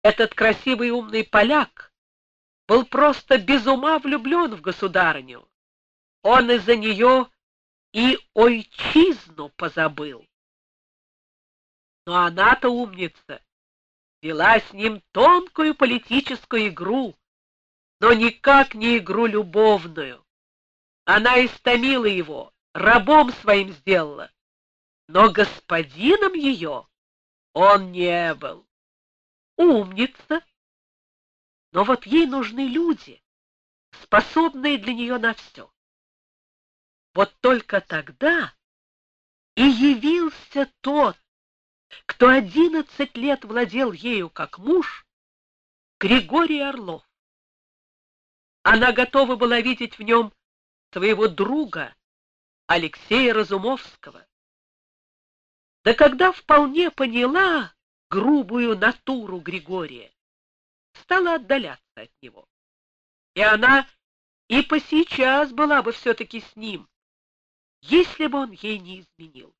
Этот красивый и умный поляк был просто без ума влюблен в государыню. Он из-за нее и отчизну позабыл. Но она-то умница, вела с ним тонкую политическую игру, но никак не игру любовную. Она истомила его, рабом своим сделала, но господином ее он не был. Умница, но вот ей нужны люди, способные для нее на все. Вот только тогда и явился тот, кто 11 лет владел ею как муж, Григорий Орлов. Она готова была видеть в нем своего друга Алексея Разумовского. Да когда вполне поняла грубую натуру Григория, стала отдаляться от него. И она и посейчас была бы все-таки с ним, если бы он ей не изменил.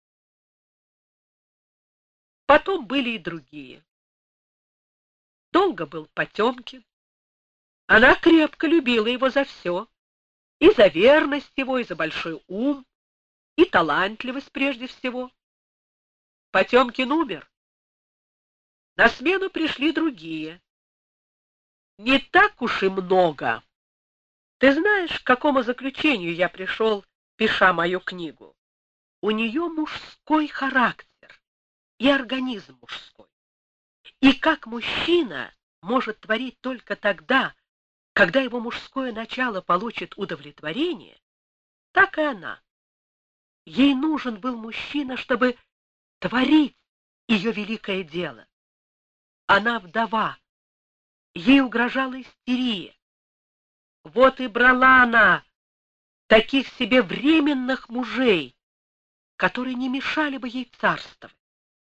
Потом были и другие. Долго был Потемкин. Она крепко любила его за все. И за верность его, и за большой ум, и талантливость прежде всего. Потемкин умер. На смену пришли другие. Не так уж и много. Ты знаешь, к какому заключению я пришел, пиша мою книгу? У нее мужской характер и организм мужской. И как мужчина может творить только тогда, когда его мужское начало получит удовлетворение, так и она. Ей нужен был мужчина, чтобы творить ее великое дело. Она вдова, ей угрожала истерия. Вот и брала она таких себе временных мужей, которые не мешали бы ей царствовать.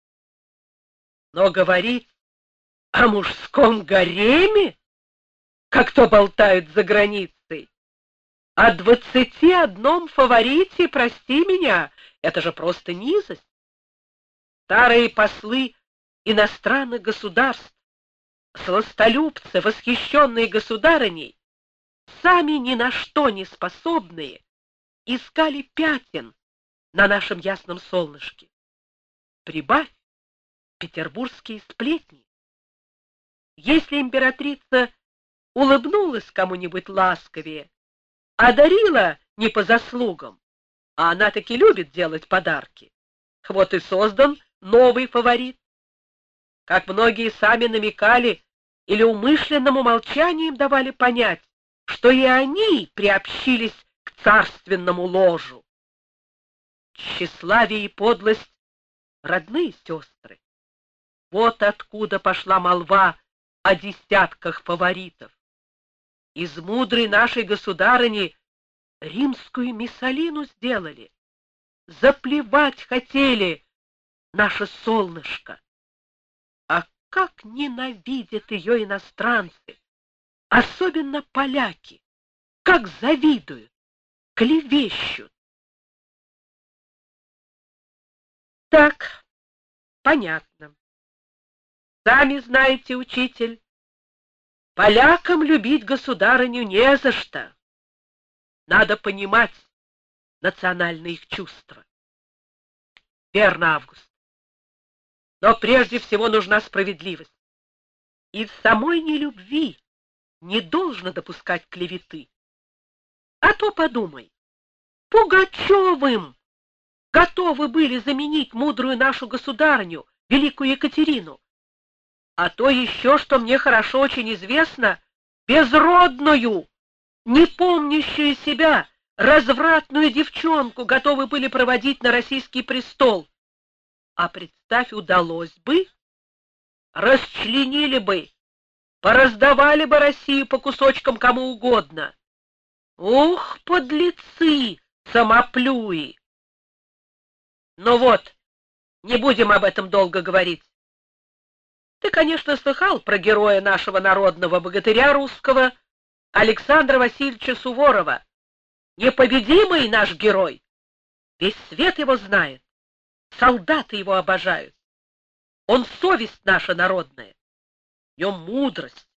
Но говорить о мужском гареме, как то болтают за границей, о 21 фаворите, прости меня, это же просто низость. Старые послы иностранных государств, сластолюбцы, восхищенные государыней, сами ни на что не способные, искали пятен на нашем ясном солнышке. Прибавь петербургские сплетни. Если императрица улыбнулась кому-нибудь ласковее, одарила не по заслугам, а она таки любит делать подарки, вот и создан новый фаворит. Как многие сами намекали или умышленным умолчанием давали понять, что и они приобщились к царственному ложу. Тщеславие и подлость — родные сестры. Вот откуда пошла молва о десятках фаворитов. Из мудрой нашей государыни римскую Миссалину сделали. Заплевать хотели наше солнышко. А как ненавидят ее иностранцы, особенно поляки, как завидуют, клевещут. Так, понятно. Сами знаете, учитель, полякам любить государыню не за что. Надо понимать национальные их чувства. Верно, Август. Но прежде всего нужна справедливость. И в самой нелюбви не должно допускать клеветы. А то подумай, Пугачевым готовы были заменить мудрую нашу государыню, великую Екатерину. А то еще, что мне хорошо очень известно, безродную, не помнящую себя, развратную девчонку готовы были проводить на российский престол. А представь, удалось бы, расчленили бы, пораздавали бы Россию по кусочкам кому угодно. Ух, подлецы, самоплюи! Ну вот, не будем об этом долго говорить. Ты, конечно, слыхал про героя нашего народного богатыря русского Александра Васильевича Суворова. Непобедимый наш герой. Весь свет его знает. Солдаты его обожают. Он совесть наша народная. в нем мудрость,